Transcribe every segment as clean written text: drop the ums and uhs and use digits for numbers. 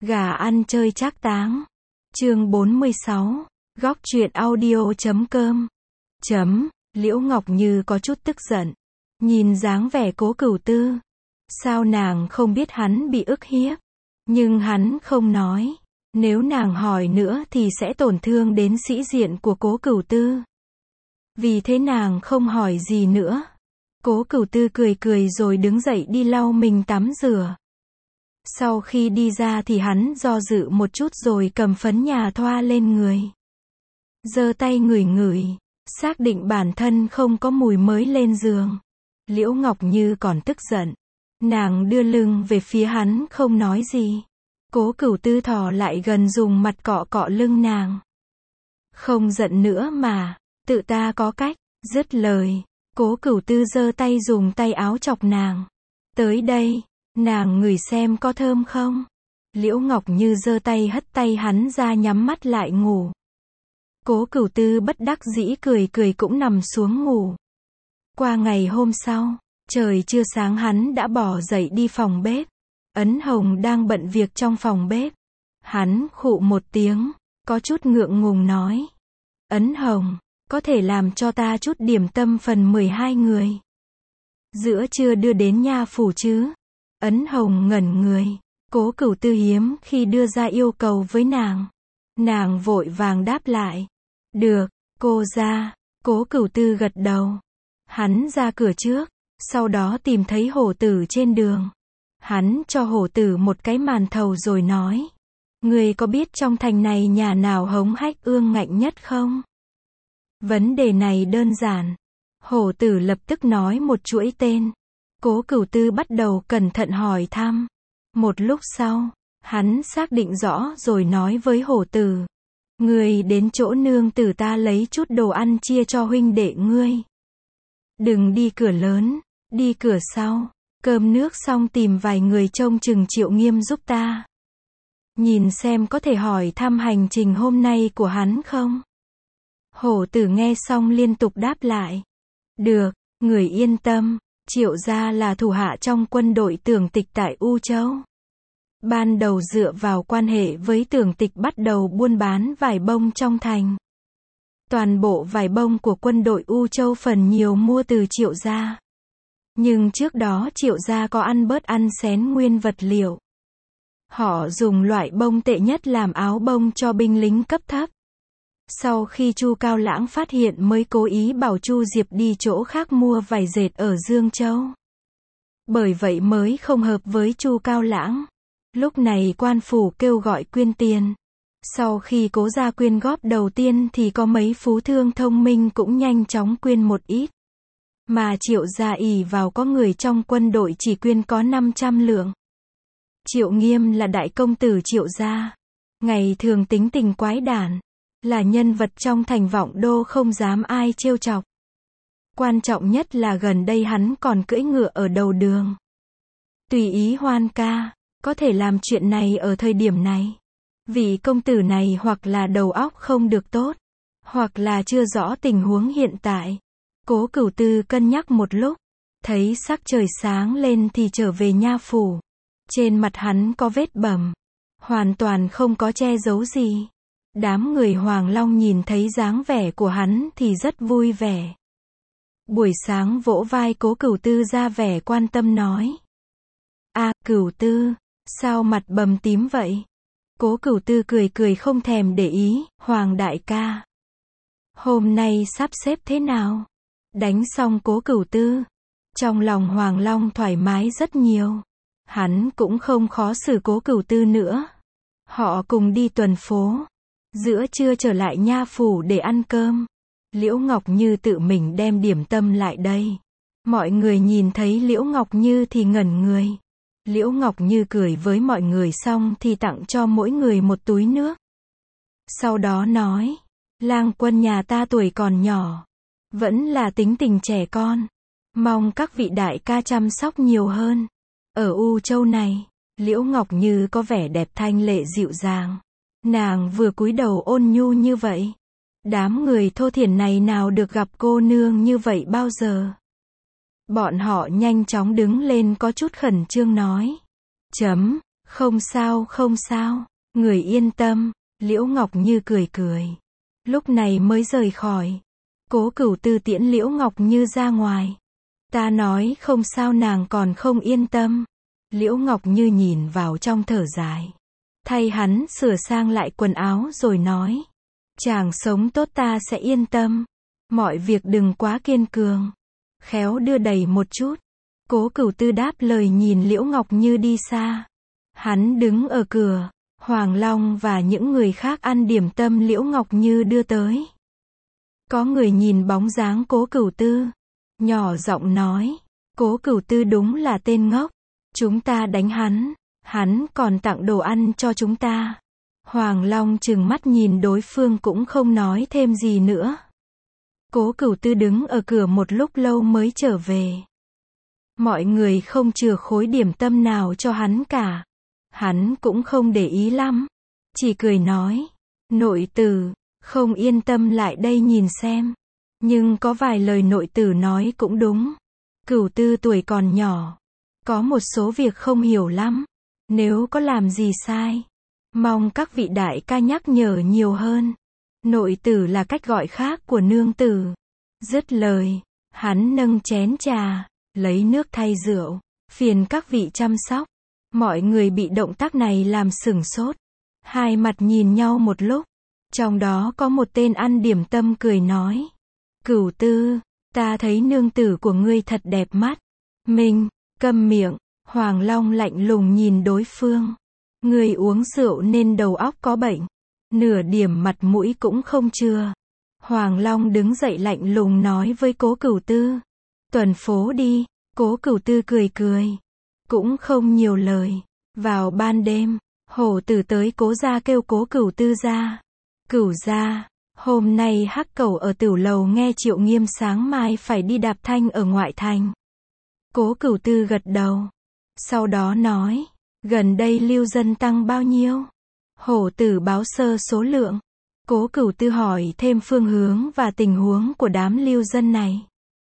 Gà ăn chơi trác táng. Chương 46. Góc truyện audio.com. Liễu Ngọc Như có chút tức giận. Nhìn dáng vẻ Cố Cửu Tư. Sao nàng không biết hắn bị ức hiếp? Nhưng hắn không nói. Nếu nàng hỏi nữa thì sẽ tổn thương đến sĩ diện của Cố Cửu Tư. Vì thế nàng không hỏi gì nữa. Cố Cửu Tư cười cười rồi đứng dậy đi lau mình tắm rửa. Sau khi đi ra thì hắn do dự một chút rồi cầm phấn nhà thoa lên người. Giơ tay ngửi ngửi, xác định bản thân không có mùi mới lên giường. Liễu Ngọc Như còn tức giận. Nàng đưa lưng về phía hắn không nói gì. Cố Cửu Tư thò lại gần dùng mặt cọ cọ lưng nàng. Không giận nữa mà, tự ta có cách. Dứt lời, Cố Cửu Tư giơ tay dùng tay áo chọc nàng. Tới đây, nàng ngửi xem có thơm không? Liễu Ngọc Như giơ tay hất tay hắn ra nhắm mắt lại ngủ. Cố Cửu Tư bất đắc dĩ cười cười cũng nằm xuống ngủ. Qua ngày hôm sau, trời chưa sáng hắn đã bỏ dậy đi phòng bếp. Ấn Hồng đang bận việc trong phòng bếp. Hắn khụ một tiếng, có chút ngượng ngùng nói. Ấn Hồng, có thể làm cho ta chút điểm tâm phần 12 người. Giữa trưa đưa đến nha phủ chứ? Ấn Hồng ngẩn người. Cố Cửu Tư hiếm khi đưa ra yêu cầu với nàng. Nàng vội vàng đáp lại. Được, cô ra. Cố Cửu Tư gật đầu. Hắn ra cửa trước, sau đó tìm thấy hổ tử trên đường. Hắn cho hổ tử một cái màn thầu rồi nói. Ngươi có biết trong thành này nhà nào hống hách ương ngạnh nhất không? Vấn đề này đơn giản. Hổ tử lập tức nói một chuỗi tên. Cố Cửu Tư bắt đầu cẩn thận hỏi thăm. Một lúc sau, hắn xác định rõ rồi nói với hổ tử. Ngươi đến chỗ nương tử ta lấy chút đồ ăn chia cho huynh đệ ngươi. Đừng đi cửa lớn, đi cửa sau. Cơm nước xong tìm vài người trông chừng Triệu Nghiêm giúp ta. Nhìn xem có thể hỏi thăm hành trình hôm nay của hắn không? Hổ tử nghe xong liên tục đáp lại. Được, người yên tâm. Triệu gia là thủ hạ trong quân đội Tưởng Tịch tại U Châu. Ban đầu dựa vào quan hệ với Tưởng Tịch bắt đầu buôn bán vải bông trong thành. Toàn bộ vải bông của quân đội U Châu phần nhiều mua từ Triệu gia. Nhưng trước đó Triệu gia có ăn bớt ăn xén nguyên vật liệu. Họ dùng loại bông tệ nhất làm áo bông cho binh lính cấp thấp. Sau khi Chu Cao Lãng phát hiện mới cố ý bảo Chu Diệp đi chỗ khác mua vải dệt ở Dương Châu. Bởi vậy mới không hợp với Chu Cao Lãng. Lúc này quan phủ kêu gọi quyên tiền. Sau khi Cố gia quyên góp đầu tiên thì có mấy phú thương thông minh cũng nhanh chóng quyên một ít. Mà Triệu gia ỷ vào có người trong quân đội chỉ quyên có 500 lượng. Triệu Nghiêm là đại công tử Triệu gia. Ngày thường tính tình quái đản. Là nhân vật trong thành Vọng Đô không dám ai trêu chọc. Quan trọng nhất là gần đây hắn còn cưỡi ngựa ở đầu đường. Tùy ý hoan ca, có thể làm chuyện này ở thời điểm này. Vị công tử này hoặc là đầu óc không được tốt, hoặc là chưa rõ tình huống hiện tại. Cố Cửu Tư cân nhắc một lúc, thấy sắc trời sáng lên thì trở về nha phủ. Trên mặt hắn có vết bầm, hoàn toàn không có che giấu gì. Đám người Hoàng Long nhìn thấy dáng vẻ của hắn thì rất vui vẻ. Buổi sáng vỗ vai Cố Cửu Tư ra vẻ quan tâm nói. Cửu Tư, sao mặt bầm tím vậy? Cố Cửu Tư cười cười không thèm để ý. Hoàng đại ca, hôm nay sắp xếp thế nào? Đánh xong Cố Cửu Tư, trong lòng Hoàng Long thoải mái rất nhiều. Hắn cũng không khó xử Cố Cửu Tư nữa. Họ cùng đi tuần phố. Giữa trưa trở lại nha phủ để ăn cơm. Liễu Ngọc Như tự mình đem điểm tâm lại đây. Mọi người nhìn thấy Liễu Ngọc Như thì ngẩn người. Liễu Ngọc Như cười với mọi người xong thì tặng cho mỗi người một túi nước. Sau đó nói, lang quân nhà ta tuổi còn nhỏ, vẫn là tính tình trẻ con. Mong các vị đại ca chăm sóc nhiều hơn. Ở U Châu này, Liễu Ngọc Như có vẻ đẹp thanh lệ dịu dàng. Nàng vừa cúi đầu ôn nhu như vậy. Đám người thô thiển này nào được gặp cô nương như vậy bao giờ. Bọn họ nhanh chóng đứng lên có chút khẩn trương nói. Không sao không sao, người yên tâm, Liễu Ngọc Như cười cười. Lúc này mới rời khỏi. Cố Cửu Tư tiễn Liễu Ngọc Như ra ngoài. Ta nói không sao nàng còn không yên tâm. Liễu Ngọc Như nhìn vào trong thở dài. Thay hắn sửa sang lại quần áo rồi nói. Chàng sống tốt ta sẽ yên tâm. Mọi việc đừng quá kiên cường. Khéo đưa đẩy một chút. Cố Cửu Tư đáp lời nhìn Liễu Ngọc Như đi xa. Hắn đứng ở cửa. Hoàng Long và những người khác ăn điểm tâm Liễu Ngọc Như đưa tới. Có người nhìn bóng dáng Cố Cửu Tư. Nhỏ giọng nói. Cố Cửu Tư đúng là tên ngốc. Chúng ta đánh hắn. Hắn còn tặng đồ ăn cho chúng ta. Hoàng Long trừng mắt nhìn đối phương cũng không nói thêm gì nữa. Cố Cửu Tư đứng ở cửa một lúc lâu mới trở về. Mọi người không chừa khối điểm tâm nào cho hắn cả. Hắn cũng không để ý lắm. Chỉ cười nói. Nội tử, không yên tâm lại đây nhìn xem. Nhưng có vài lời nội tử nói cũng đúng. Cửu Tư tuổi còn nhỏ. Có một số việc không hiểu lắm. Nếu có làm gì sai, mong các vị đại ca nhắc nhở nhiều hơn. Nội tử là cách gọi khác của nương tử. Dứt lời, hắn nâng chén trà, lấy nước thay rượu, phiền các vị chăm sóc. Mọi người bị động tác này làm sửng sốt. Hai mặt nhìn nhau một lúc. Trong đó có một tên ăn điểm tâm cười nói. Cửu Tư, ta thấy nương tử của ngươi thật đẹp mắt. Mình, câm miệng. Hoàng Long lạnh lùng nhìn đối phương. Ngươi uống rượu nên đầu óc có bệnh. Nửa điểm mặt mũi cũng không chừa. Hoàng Long đứng dậy lạnh lùng nói với Cố Cửu Tư. Tuần phố đi. Cố Cửu Tư cười cười. Cũng không nhiều lời. Vào ban đêm, hổ tử tới Cố gia kêu Cố Cửu Tư ra. Cửu gia, hôm nay Hắc Cẩu ở Tửu Lầu nghe Triệu Nghiêm sáng mai phải đi đạp thanh ở ngoại thành. Cố Cửu Tư gật đầu. Sau đó nói, gần đây lưu dân tăng bao nhiêu? Hổ tử báo sơ số lượng. Cố Cửu Tư hỏi thêm phương hướng và tình huống của đám lưu dân này.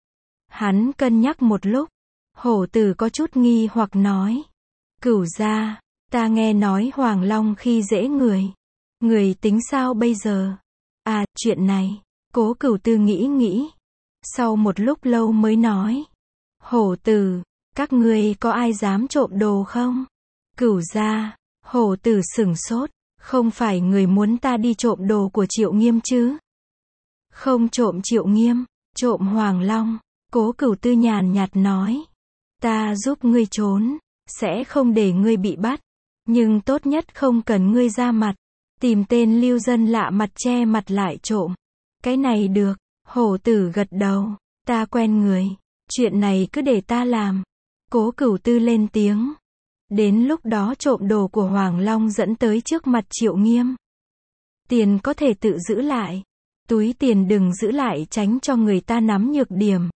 Hắn cân nhắc một lúc. Hổ tử có chút nghi hoặc nói. Cửu gia, ta nghe nói Hoàng Long khi dễ người. Người tính sao bây giờ? À, chuyện này. Cố Cửu Tư nghĩ. Sau một lúc lâu mới nói. Hổ tử, các ngươi có ai dám trộm đồ không? Cửu gia, hổ tử sửng sốt. Không phải người muốn ta đi trộm đồ của Triệu Nghiêm chứ? Không trộm Triệu Nghiêm, trộm Hoàng Long. Cố Cửu Tư nhàn nhạt nói. Ta giúp ngươi trốn, sẽ không để ngươi bị bắt. Nhưng tốt nhất không cần ngươi ra mặt. Tìm tên lưu dân lạ mặt che mặt lại trộm. Cái này được. Hổ tử gật đầu. Ta quen người. Chuyện này cứ để ta làm. Cố Cửu Tư lên tiếng. Đến lúc đó trộm đồ của Hoàng Long dẫn tới trước mặt Triệu Nghiêm. Tiền có thể tự giữ lại. Túi tiền đừng giữ lại tránh cho người ta nắm nhược điểm.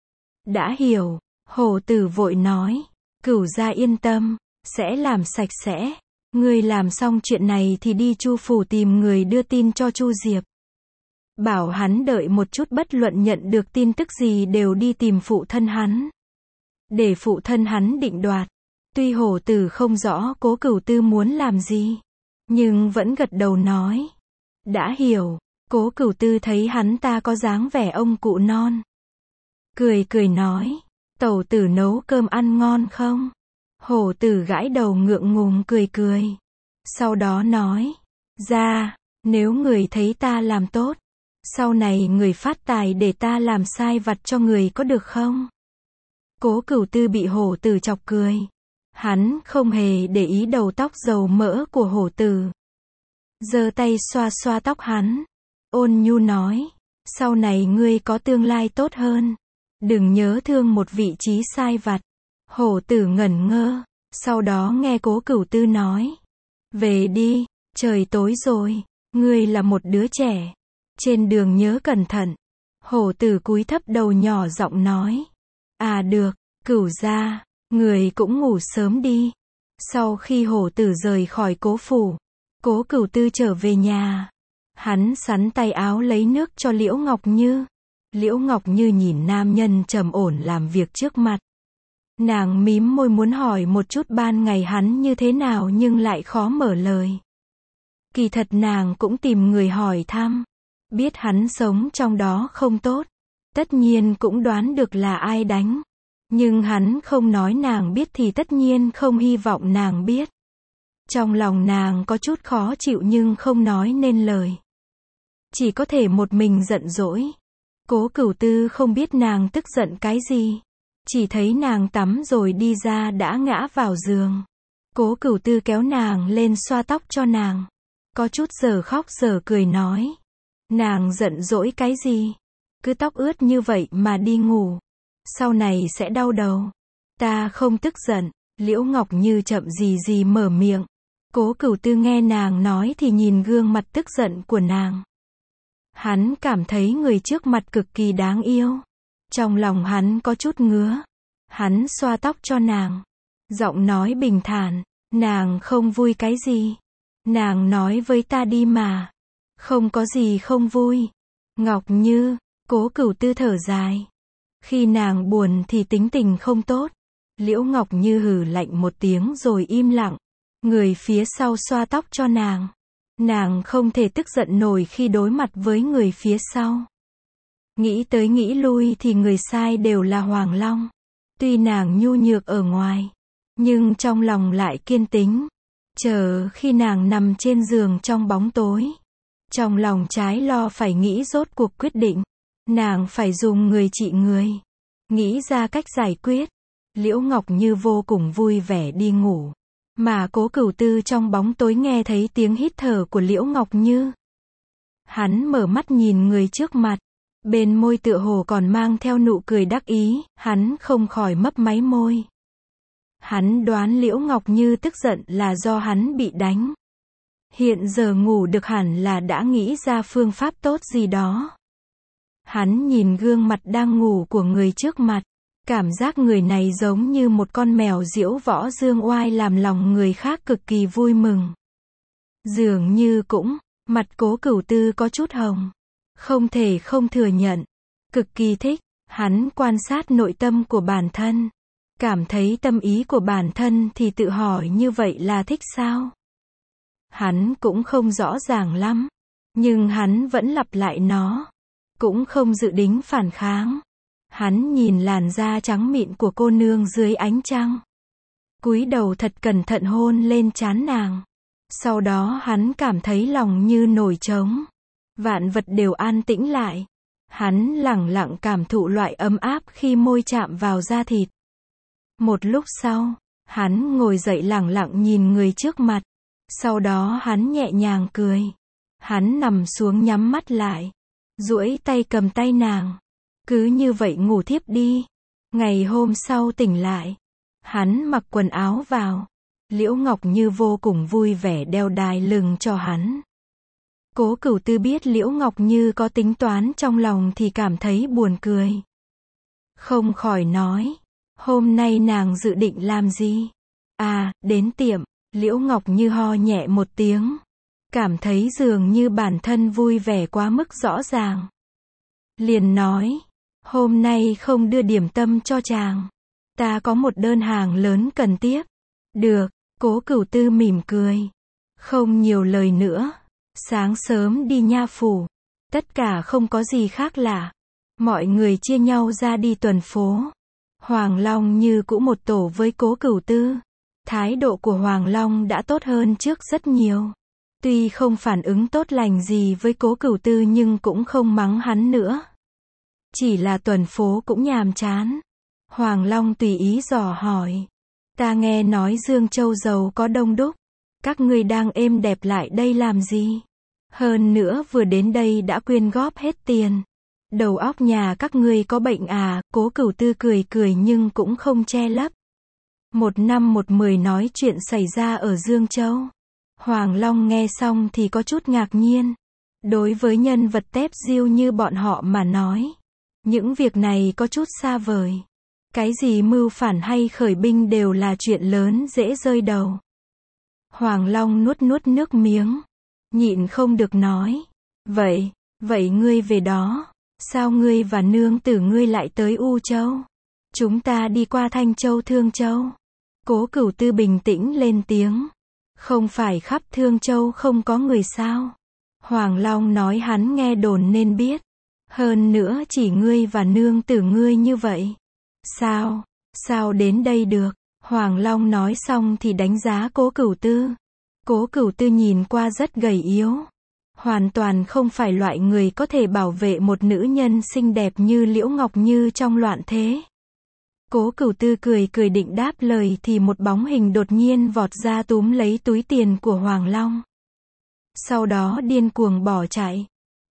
Đã hiểu. Hổ tử vội nói. Cửu gia yên tâm. Sẽ làm sạch sẽ. Ngươi làm xong chuyện này thì đi Chu phủ tìm người đưa tin cho Chu Diệp. Bảo hắn đợi một chút, bất luận nhận được tin tức gì đều đi tìm phụ thân hắn. Để phụ thân hắn định đoạt. Tuy hổ tử không rõ Cố Cửu Tư muốn làm gì, nhưng vẫn gật đầu nói. Đã hiểu. Cố Cửu Tư thấy hắn ta có dáng vẻ ông cụ non. Cười nói. Tẩu tử nấu cơm ăn ngon không? Hổ tử gãi đầu ngượng ngùng cười. Sau đó nói. Ra, nếu người thấy ta làm tốt, sau này người phát tài để ta làm sai vặt cho người có được không? Cố Cửu Tư bị hổ tử chọc cười. Hắn không hề để ý đầu tóc dầu mỡ của hổ tử. Giơ tay xoa xoa tóc hắn. Ôn nhu nói. Sau này ngươi có tương lai tốt hơn. Đừng nhớ thương một vị trí sai vặt. Hổ tử ngẩn ngơ. Sau đó nghe Cố Cửu Tư nói. Về đi, trời tối rồi. Ngươi là một đứa trẻ. Trên đường nhớ cẩn thận. Hổ tử cúi thấp đầu nhỏ giọng nói. À được, Cửu gia, người cũng ngủ sớm đi. Sau khi hổ tử rời khỏi Cố phủ, Cố Cửu Tư trở về nhà. Hắn sắn tay áo lấy nước cho Liễu Ngọc Như. Liễu Ngọc Như nhìn nam nhân trầm ổn làm việc trước mặt. Nàng mím môi muốn hỏi một chút ban ngày hắn như thế nào nhưng lại khó mở lời. Kỳ thật nàng cũng tìm người hỏi thăm. Biết hắn sống trong đó không tốt. Tất nhiên cũng đoán được là ai đánh. Nhưng hắn không nói nàng biết thì tất nhiên không hy vọng nàng biết. Trong lòng nàng có chút khó chịu nhưng không nói nên lời. Chỉ có thể một mình giận dỗi. Cố Cửu Tư không biết nàng tức giận cái gì. Chỉ thấy nàng tắm rồi đi ra đã ngã vào giường. Cố Cửu Tư kéo nàng lên xoa tóc cho nàng. Có chút giờ khóc giờ cười nói. Nàng giận dỗi cái gì? Cứ tóc ướt như vậy mà đi ngủ. Sau này sẽ đau đầu. Ta không tức giận. Liễu Ngọc Như chậm gì mở miệng. Cố Cửu Tư nghe nàng nói thì nhìn gương mặt tức giận của nàng. Hắn cảm thấy người trước mặt cực kỳ đáng yêu. Trong lòng hắn có chút ngứa. Hắn xoa tóc cho nàng. Giọng nói bình thản. Nàng không vui cái gì? Nàng nói với ta đi mà. Không có gì không vui. Ngọc Như, Cố Cửu Tư thở dài. Khi nàng buồn thì tính tình không tốt. Liễu Ngọc Như hừ lạnh một tiếng rồi im lặng. Người phía sau xoa tóc cho nàng. Nàng không thể tức giận nổi khi đối mặt với người phía sau. Nghĩ tới nghĩ lui thì người sai đều là Hoàng Long. Tuy nàng nhu nhược ở ngoài, nhưng trong lòng lại kiên tính. Chờ khi nàng nằm trên giường trong bóng tối. Trong lòng trái lo phải nghĩ rốt cuộc quyết định. Nàng phải dùng người trị người. Nghĩ ra cách giải quyết. Liễu Ngọc Như vô cùng vui vẻ đi ngủ. Mà Cố Cửu Tư trong bóng tối nghe thấy tiếng hít thở của Liễu Ngọc Như. Hắn mở mắt nhìn người trước mặt. Bên môi tựa hồ còn mang theo nụ cười đắc ý, hắn không khỏi mấp máy môi. Hắn đoán Liễu Ngọc Như tức giận là do hắn bị đánh. Hiện giờ ngủ được hẳn là đã nghĩ ra phương pháp tốt gì đó. Hắn nhìn gương mặt đang ngủ của người trước mặt. Cảm giác người này giống như một con mèo diễu võ dương oai làm lòng người khác cực kỳ vui mừng. Dường như cũng, mặt Cố Cửu Tư có chút hồng. Không thể không thừa nhận. Cực kỳ thích, hắn quan sát nội tâm của bản thân. Cảm thấy tâm ý của bản thân thì tự hỏi như vậy là thích sao? Hắn cũng không rõ ràng lắm. Nhưng hắn vẫn lặp lại nó. Cũng không dự định phản kháng. Hắn nhìn làn da trắng mịn của cô nương dưới ánh trăng. Cúi đầu thật cẩn thận hôn lên trán nàng. Sau đó hắn cảm thấy lòng như nổi trống. Vạn vật đều an tĩnh lại. Hắn lẳng lặng cảm thụ loại ấm áp khi môi chạm vào da thịt. Một lúc sau, hắn ngồi dậy lẳng lặng nhìn người trước mặt. Sau đó hắn nhẹ nhàng cười. Hắn nằm xuống nhắm mắt lại. Duỗi tay cầm tay nàng. Cứ như vậy ngủ thiếp đi. Ngày hôm sau tỉnh lại. Hắn mặc quần áo vào. Liễu Ngọc Như vô cùng vui vẻ đeo đai lưng cho hắn. Cố Cửu Tư biết Liễu Ngọc Như có tính toán trong lòng thì cảm thấy buồn cười. Không khỏi nói. Hôm nay nàng dự định làm gì? À, đến tiệm. Liễu Ngọc Như ho nhẹ một tiếng. Cảm thấy dường như bản thân vui vẻ quá mức rõ ràng. Liền nói. Hôm nay không đưa điểm tâm cho chàng. Ta có một đơn hàng lớn cần tiếp. Được, Cố Cửu Tư mỉm cười. Không nhiều lời nữa. Sáng sớm đi nha phủ. Tất cả không có gì khác lạ. Mọi người chia nhau ra đi tuần phố. Hoàng Long như cũ một tổ với Cố Cửu Tư. Thái độ của Hoàng Long đã tốt hơn trước rất nhiều. Tuy không phản ứng tốt lành gì với Cố Cửu Tư nhưng cũng không mắng hắn nữa. Chỉ là tuần phố cũng nhàm chán. Hoàng Long tùy ý dò hỏi. Ta nghe nói Dương Châu giàu có đông đúc. Các ngươi đang êm đẹp lại đây làm gì? Hơn nữa vừa đến đây đã quyên góp hết tiền. Đầu óc nhà các ngươi có bệnh à? Cố Cửu Tư cười cười nhưng cũng không che lấp. Một năm một mười nói chuyện xảy ra ở Dương Châu. Hoàng Long nghe xong thì có chút ngạc nhiên. Đối với nhân vật tép diêu như bọn họ mà nói. Những việc này có chút xa vời. Cái gì mưu phản hay khởi binh đều là chuyện lớn dễ rơi đầu. Hoàng Long nuốt nước miếng. Nhịn không được nói. Vậy ngươi về đó. Sao ngươi và nương tử ngươi lại tới U Châu? Chúng ta đi qua Thanh Châu Thương Châu. Cố Cửu Tư bình tĩnh lên tiếng. Không phải khắp Thương Châu không có người sao? Hoàng Long nói hắn nghe đồn nên biết. Hơn nữa chỉ ngươi và nương tử ngươi như vậy. Sao đến đây được? Hoàng Long nói xong thì đánh giá Cố Cửu Tư. Cố Cửu Tư nhìn qua rất gầy yếu. Hoàn toàn không phải loại người có thể bảo vệ một nữ nhân xinh đẹp như Liễu Ngọc Như trong loạn thế. Cố Cửu Tư cười định đáp lời thì một bóng hình đột nhiên vọt ra túm lấy túi tiền của Hoàng Long. Sau đó điên cuồng bỏ chạy.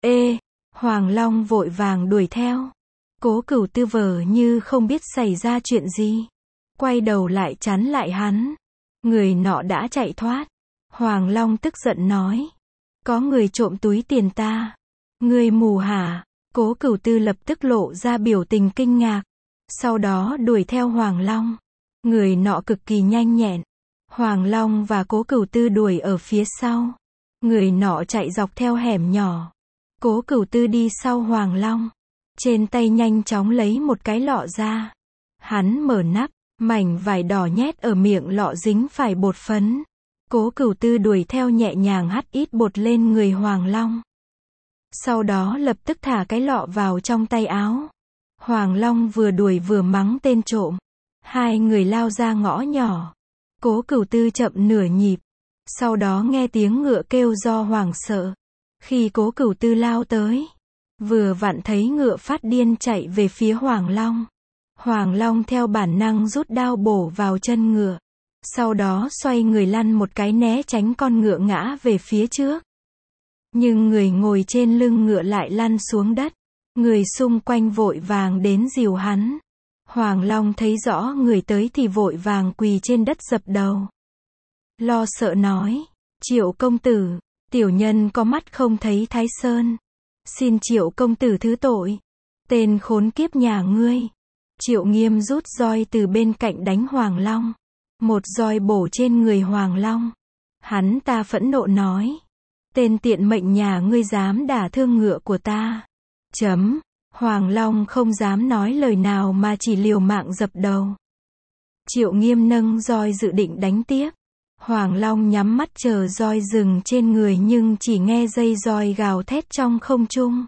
Hoàng Long vội vàng đuổi theo. Cố Cửu Tư vờ như không biết xảy ra chuyện gì. Quay đầu lại chắn lại hắn. Người nọ đã chạy thoát. Hoàng Long tức giận nói. Có người trộm túi tiền ta. Ngươi mù hả? Cố Cửu Tư lập tức lộ ra biểu tình kinh ngạc. Sau đó đuổi theo Hoàng Long. Người nọ cực kỳ nhanh nhẹn. Hoàng Long và Cố Cửu Tư đuổi ở phía sau. Người nọ chạy dọc theo hẻm nhỏ. Cố Cửu Tư đi sau Hoàng Long. Trên tay nhanh chóng lấy một cái lọ ra. Hắn mở nắp, mảnh vải đỏ nhét ở miệng lọ dính phải bột phấn. Cố Cửu Tư đuổi theo nhẹ nhàng hắt ít bột lên người Hoàng Long. Sau đó lập tức thả cái lọ vào trong tay áo. Hoàng Long vừa đuổi vừa mắng tên trộm. Hai người lao ra ngõ nhỏ. Cố Cửu Tư chậm nửa nhịp. Sau đó nghe tiếng ngựa kêu do hoảng sợ. Khi Cố Cửu Tư lao tới, vừa vặn thấy ngựa phát điên chạy về phía Hoàng Long. Hoàng Long theo bản năng rút đao bổ vào chân ngựa. Sau đó xoay người lăn một cái né tránh con ngựa ngã về phía trước. Nhưng người ngồi trên lưng ngựa lại lăn xuống đất. Người xung quanh vội vàng đến dìu hắn. Hoàng Long thấy rõ người tới thì vội vàng quỳ trên đất dập đầu. Lo sợ nói. Triệu công tử, tiểu nhân có mắt không thấy Thái Sơn. Xin Triệu công tử thứ tội. Tên khốn kiếp nhà ngươi. Triệu Nghiêm rút roi từ bên cạnh đánh Hoàng Long. Một roi bổ trên người Hoàng Long. Hắn ta phẫn nộ nói. Tên tiện mệnh nhà ngươi dám đả thương ngựa của ta. Hoàng Long không dám nói lời nào mà chỉ liều mạng dập đầu. Triệu Nghiêm nâng roi dự định đánh tiếp. Hoàng Long nhắm mắt chờ roi dừng trên người nhưng chỉ nghe dây roi gào thét trong không trung.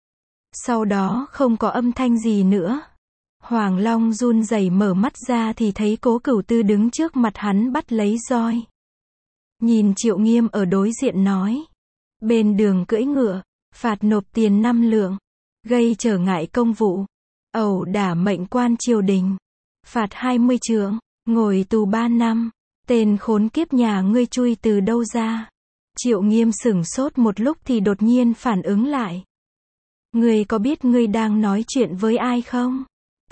Sau đó không có âm thanh gì nữa. Hoàng Long run rẩy mở mắt ra thì thấy Cố Cửu Tư đứng trước mặt hắn bắt lấy roi. Nhìn Triệu Nghiêm ở đối diện nói. Bên đường cưỡi ngựa, phạt nộp tiền 5 lượng. Gây trở ngại công vụ. Ẩu đả mệnh quan triều đình. Phạt 20 trượng, ngồi tù 3 năm. Tên khốn kiếp nhà ngươi chui từ đâu ra? Triệu Nghiêm sửng sốt một lúc thì đột nhiên phản ứng lại. Ngươi có biết ngươi đang nói chuyện với ai không?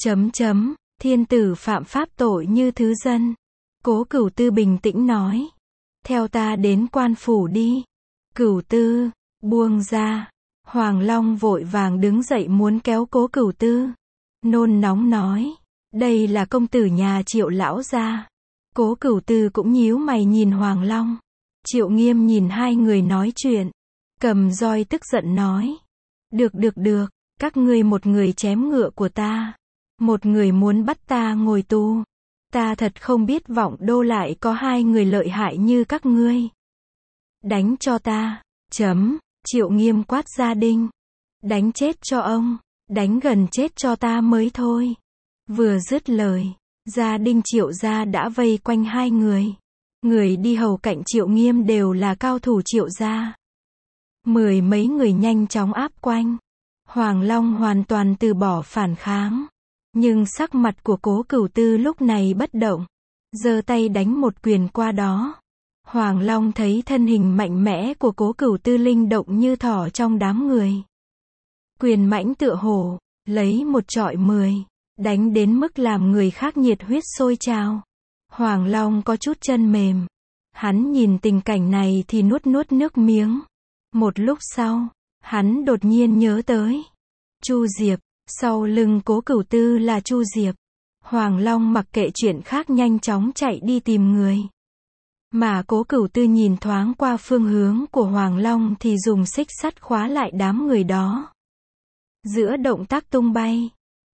Thiên tử phạm pháp tội như thứ dân. Cố Cửu Tư bình tĩnh nói. Theo ta đến quan phủ đi. Cửu Tư, buông ra. Hoàng Long vội vàng đứng dậy muốn kéo Cố Cửu Tư. Nôn nóng nói. Đây là công tử nhà Triệu lão gia. Cố Cửu Tư cũng nhíu mày nhìn Hoàng Long. Triệu Nghiêm nhìn hai người nói chuyện. Cầm roi tức giận nói. Được, các ngươi một người chém ngựa của ta. Một người muốn bắt ta ngồi tù. Ta thật không biết Vọng Đô lại có hai người lợi hại như các ngươi. Đánh cho ta. Triệu Nghiêm quát gia đình. Đánh chết cho ông. Đánh gần chết cho ta mới thôi. Vừa dứt lời, gia đình Triệu gia đã vây quanh hai người. Người đi hầu cạnh Triệu Nghiêm đều là cao thủ Triệu gia. 10 mấy người nhanh chóng áp quanh. Hoàng Long hoàn toàn từ bỏ phản kháng. Nhưng sắc mặt của Cố Cửu Tư lúc này bất động. Giơ tay đánh một quyền qua đó. Hoàng Long thấy thân hình mạnh mẽ của Cố Cửu Tư linh động như thỏ trong đám người. Quyền mãnh tựa hổ, lấy một trọi 10, đánh đến mức làm người khác nhiệt huyết sôi trào. Hoàng Long có chút chân mềm. Hắn nhìn tình cảnh này thì nuốt nước miếng. Một lúc sau, hắn đột nhiên nhớ tới Chu Diệp, sau lưng Cố Cửu Tư là Chu Diệp. Hoàng Long mặc kệ chuyện khác nhanh chóng chạy đi tìm người. Mà Cố Cửu Tư nhìn thoáng qua phương hướng của Hoàng Long thì dùng xích sắt khóa lại đám người đó. Giữa động tác tung bay,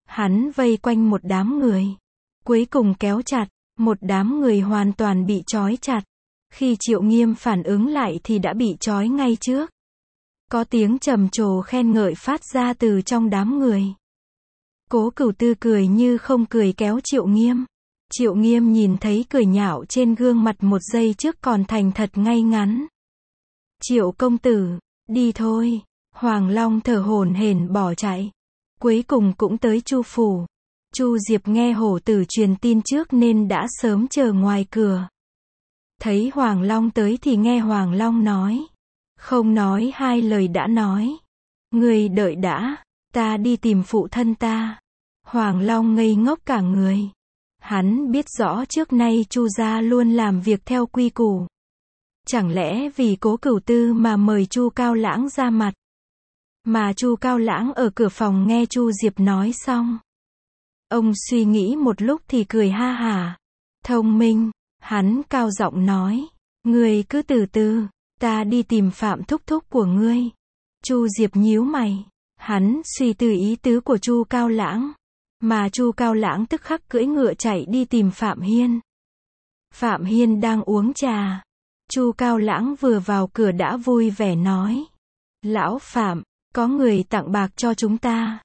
Hắn vây quanh một đám người. Cuối cùng kéo chặt, một đám người hoàn toàn bị trói chặt. Khi Triệu Nghiêm phản ứng lại thì đã bị trói ngay trước. Có tiếng trầm trồ khen ngợi phát ra từ trong đám người. Cố Cửu Tư cười như không cười kéo Triệu Nghiêm. Triệu Nghiêm nhìn thấy cười nhạo trên gương mặt một giây trước còn thành thật ngay ngắn. Triệu công tử, đi thôi. Hoàng Long thở hổn hển bỏ chạy. Cuối cùng cũng tới Chu phủ. Chu Diệp nghe hổ tử truyền tin trước nên đã sớm chờ ngoài cửa. Thấy Hoàng Long tới thì nghe Hoàng Long nói. Không nói hai lời đã nói. Người đợi đã, ta đi tìm phụ thân ta. Hoàng Long ngây ngốc cả người. Hắn biết rõ trước nay Chu gia luôn làm việc theo quy củ. Chẳng lẽ vì Cố Cửu Tư mà mời Chu Cao Lãng ra mặt. Mà Chu Cao Lãng ở cửa phòng nghe Chu Diệp nói xong. Ông suy nghĩ một lúc thì cười ha hả. Thông minh, hắn cao giọng nói. Ngươi cứ từ từ, ta đi tìm Phạm thúc thúc của ngươi. Chu Diệp nhíu mày. Hắn suy tư ý tứ của Chu Cao Lãng. Mà Chu Cao Lãng tức khắc cưỡi ngựa chạy đi tìm Phạm Hiên. Phạm Hiên đang uống trà. Chu Cao Lãng vừa vào cửa đã vui vẻ nói. Lão Phạm, có người tặng bạc cho chúng ta.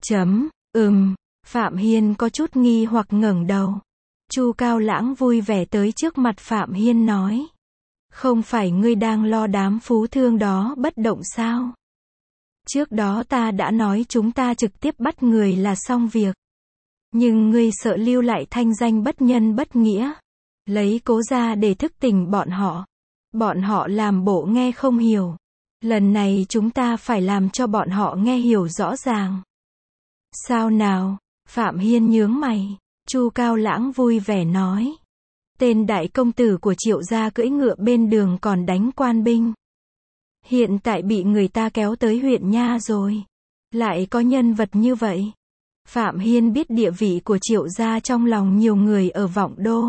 Phạm Hiên có chút nghi hoặc ngẩng đầu. Chu Cao Lãng vui vẻ tới trước mặt Phạm Hiên nói. Không phải ngươi đang lo đám phú thương đó bất động sao? Trước đó ta đã nói chúng ta trực tiếp bắt người là xong việc. Nhưng ngươi sợ lưu lại thanh danh bất nhân bất nghĩa. Lấy Cố ra để thức tỉnh bọn họ. Bọn họ làm bộ nghe không hiểu. Lần này chúng ta phải làm cho bọn họ nghe hiểu rõ ràng. Sao nào? Phạm Hiên nhướng mày. Chu Cao Lãng vui vẻ nói. Tên đại công tử của Triệu gia cưỡi ngựa bên đường còn đánh quan binh. Hiện tại bị người ta kéo tới huyện Nha rồi. Lại có nhân vật như vậy. Phạm Hiên biết địa vị của Triệu gia trong lòng nhiều người ở Vọng Đô.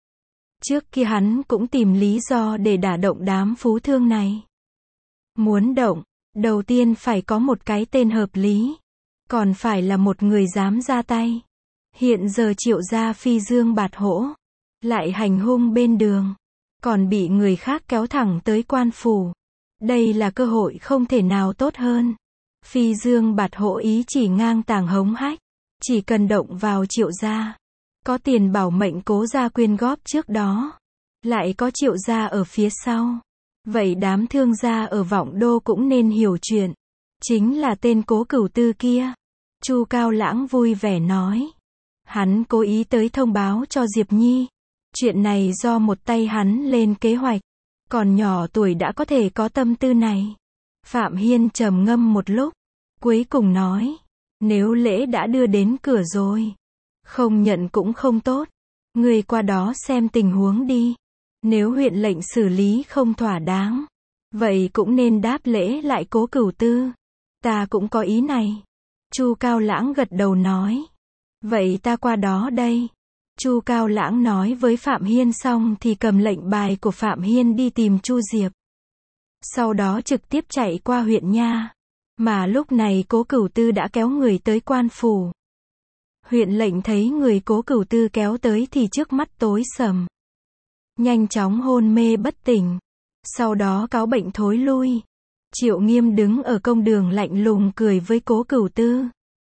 Trước kia hắn cũng tìm lý do để đả động đám phú thương này. Muốn động, đầu tiên phải có một cái tên hợp lý. Còn phải là một người dám ra tay. Hiện giờ Triệu gia phi dương bạt hỗ. Lại hành hung bên đường. Còn bị người khác kéo thẳng tới quan phủ. Đây là cơ hội không thể nào tốt hơn. Phi dương bạt hỗ ý chỉ ngang tàng hống hách. Chỉ cần động vào Triệu gia. Có tiền bảo mệnh Cố gia quyên góp trước đó. Lại có Triệu gia ở phía sau. Vậy đám thương gia ở Vọng Đô cũng nên hiểu chuyện. Chính là tên Cố Cửu Tư kia. Chu Cao Lãng vui vẻ nói. Hắn cố ý tới thông báo cho Diệp Nhi. Chuyện này do một tay hắn lên kế hoạch. Còn nhỏ tuổi đã có thể có tâm tư này. Phạm Hiên trầm ngâm một lúc. Cuối cùng nói. Nếu lễ đã đưa đến cửa rồi. Không nhận cũng không tốt. Người qua đó xem tình huống đi. Nếu huyện lệnh xử lý không thỏa đáng. Vậy cũng nên đáp lễ lại Cố Cửu Tư. Ta cũng có ý này. Chu Cao Lãng gật đầu nói. Vậy ta qua đó đây. Chu Cao Lãng nói với Phạm Hiên xong thì cầm lệnh bài của Phạm Hiên đi tìm Chu Diệp. Sau đó trực tiếp chạy qua huyện Nha. Mà lúc này Cố Cửu Tư đã kéo người tới quan phủ. Huyện lệnh thấy người Cố Cửu Tư kéo tới thì trước mắt tối sầm. Nhanh chóng hôn mê bất tỉnh. Sau đó cáo bệnh thối lui. Triệu Nghiêm đứng ở công đường lạnh lùng cười với Cố Cửu Tư.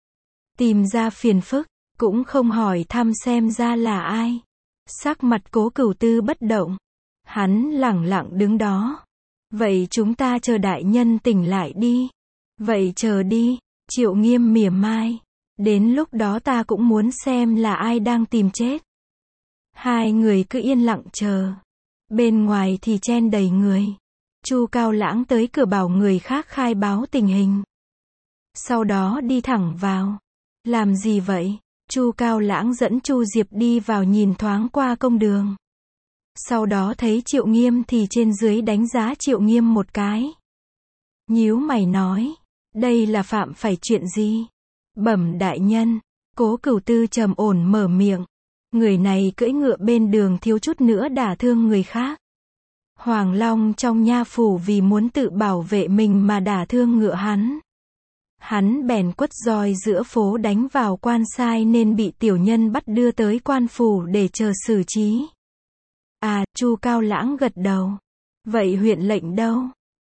Tìm ra phiền phức, cũng không hỏi thăm xem ra là ai. Sắc mặt Cố Cửu Tư bất động. Hắn lẳng lặng đứng đó. Vậy chúng ta chờ đại nhân tỉnh lại đi. Vậy chờ đi. Triệu Nghiêm mỉa mai. Đến lúc đó ta cũng muốn xem là ai đang tìm chết. Hai người cứ yên lặng chờ. Bên ngoài thì chen đầy người. Chu Cao Lãng tới cửa bảo người khác khai báo tình hình. Sau đó đi thẳng vào. Làm gì vậy? Chu Cao Lãng dẫn Chu Diệp đi vào nhìn thoáng qua công đường. Sau đó thấy Triệu Nghiêm thì trên dưới đánh giá Triệu Nghiêm một cái. Nhíu mày nói. Đây là phạm phải chuyện gì? Bẩm đại nhân. Cố Cửu Tư trầm ổn mở miệng. Người này cưỡi ngựa bên đường thiếu chút nữa đả thương người khác. Hoàng Long trong nha phủ vì muốn tự bảo vệ mình mà đả thương ngựa hắn. Hắn bèn quất roi giữa phố đánh vào quan sai nên bị tiểu nhân bắt đưa tới quan phủ để chờ xử trí. À, Chu Cao Lãng gật đầu. Vậy huyện lệnh đâu?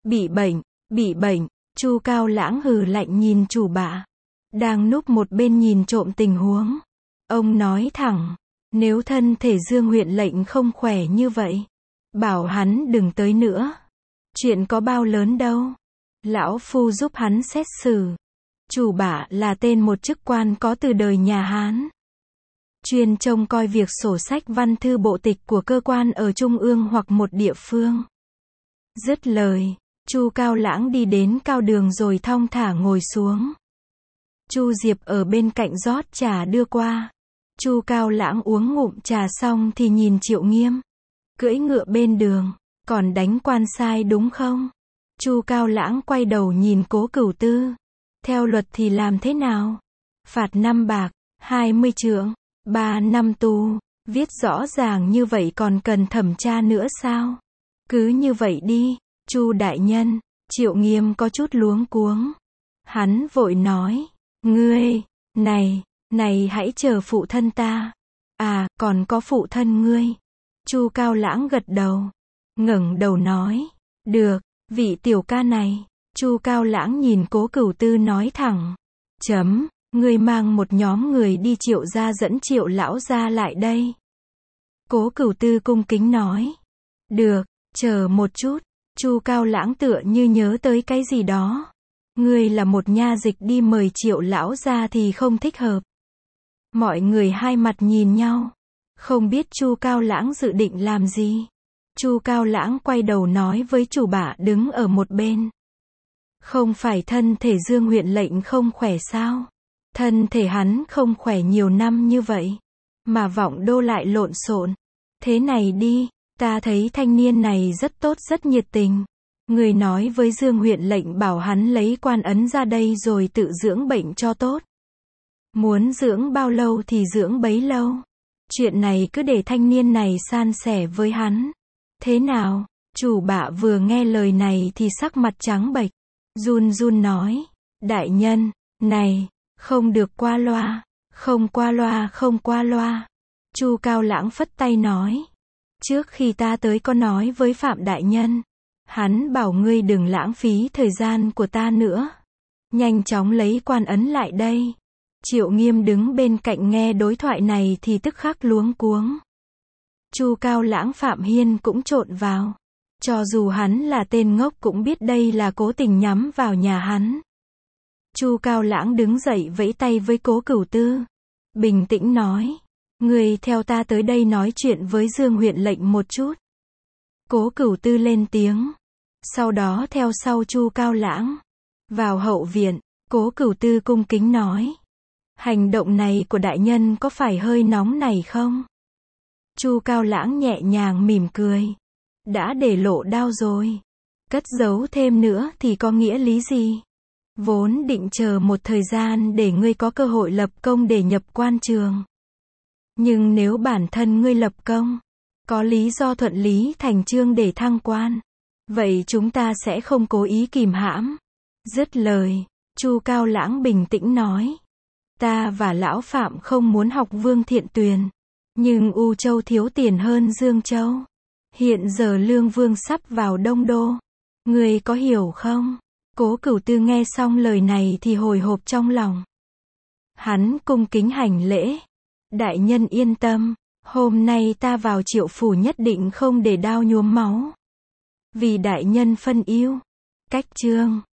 Bị bệnh, Chu Cao Lãng hừ lạnh nhìn chủ bạ, đang núp một bên nhìn trộm tình huống. Ông nói thẳng, nếu thân thể Dương huyện lệnh không khỏe như vậy, bảo hắn đừng tới nữa. Chuyện có bao lớn đâu. Lão phu giúp hắn xét xử. Chủ bạ là tên một chức quan có từ đời nhà Hán, chuyên trông coi việc sổ sách văn thư bộ tịch của cơ quan ở trung ương hoặc một địa phương. Dứt lời, Chu Cao Lãng đi đến cao đường rồi thong thả ngồi xuống. Chu Diệp ở bên cạnh rót trà đưa qua. Chu Cao Lãng uống ngụm trà xong thì nhìn Triệu Nghiêm. Cưỡi ngựa bên đường, còn đánh quan sai đúng không? Chu Cao Lãng quay đầu nhìn Cố Cửu Tư. Theo luật thì làm thế nào? Phạt 5 bạc, 20 trượng, 3 năm tù. Viết rõ ràng như vậy còn cần thẩm tra nữa sao? Cứ như vậy đi, Chu đại nhân. Triệu Nghiêm có chút luống cuống. Hắn vội nói, ngươi, này hãy chờ phụ thân ta. À, còn có phụ thân ngươi. Chu Cao Lãng gật đầu, ngẩng đầu nói, được, vị tiểu ca này. Chu Cao Lãng nhìn Cố Cửu Tư nói thẳng, ngươi mang một nhóm người đi Triệu gia dẫn Triệu lão gia lại đây. Cố Cửu Tư cung kính nói, được, chờ một chút. Chu Cao Lãng tựa như nhớ tới cái gì đó. Ngươi là một nha dịch đi mời Triệu lão gia thì không thích hợp. Mọi người hai mặt nhìn nhau, không biết Chu Cao Lãng dự định làm gì. Chu Cao Lãng quay đầu nói với chủ bạ đứng ở một bên. Không phải thân thể Dương huyện lệnh không khỏe sao? Thân thể hắn không khỏe nhiều năm như vậy, mà Vọng Đô lại lộn xộn. Thế này đi, ta thấy thanh niên này rất tốt rất nhiệt tình. Người nói với Dương huyện lệnh bảo hắn lấy quan ấn ra đây rồi tự dưỡng bệnh cho tốt. Muốn dưỡng bao lâu thì dưỡng bấy lâu. Chuyện này cứ để thanh niên này san sẻ với hắn. Thế nào? Chủ bạ vừa nghe lời này thì sắc mặt trắng bệch, run run nói, đại nhân, này, không được qua loa, không qua loa. Chu Cao Lãng phất tay nói, trước khi ta tới có nói với Phạm đại nhân, hắn bảo ngươi đừng lãng phí thời gian của ta nữa, nhanh chóng lấy quan ấn lại đây. Triệu Nghiêm đứng bên cạnh nghe đối thoại này thì tức khắc luống cuống. Chu Cao Lãng Phạm Hiên cũng trộn vào. Cho dù hắn là tên ngốc cũng biết đây là cố tình nhắm vào nhà hắn. Chu Cao Lãng đứng dậy vẫy tay với Cố Cửu Tư. Bình tĩnh nói, người theo ta tới đây nói chuyện với Dương huyện lệnh một chút. Cố Cửu Tư lên tiếng. Sau đó theo sau Chu Cao Lãng. Vào hậu viện, Cố Cửu Tư cung kính nói. Hành động này của đại nhân có phải hơi nóng này không? Chu Cao Lãng nhẹ nhàng mỉm cười. Đã để lộ đao rồi. Cất giấu thêm nữa thì có nghĩa lý gì? Vốn định chờ một thời gian để ngươi có cơ hội lập công để nhập quan trường. Nhưng nếu bản thân ngươi lập công, có lý do thuận lý thành chương để thăng quan, vậy chúng ta sẽ không cố ý kìm hãm. Dứt lời, Chu Cao Lãng bình tĩnh nói. Ta và lão Phạm không muốn học Vương Thiện Tuyền. Nhưng U Châu thiếu tiền hơn Dương Châu. Hiện giờ Lương Vương sắp vào Đông Đô. Ngươi có hiểu không? Cố Cửu Tư nghe xong lời này thì hồi hộp trong lòng. Hắn cung kính hành lễ. Đại nhân yên tâm, hôm nay ta vào Triệu phủ nhất định không để đao nhuốm máu. Vì đại nhân phân ưu. Cách chương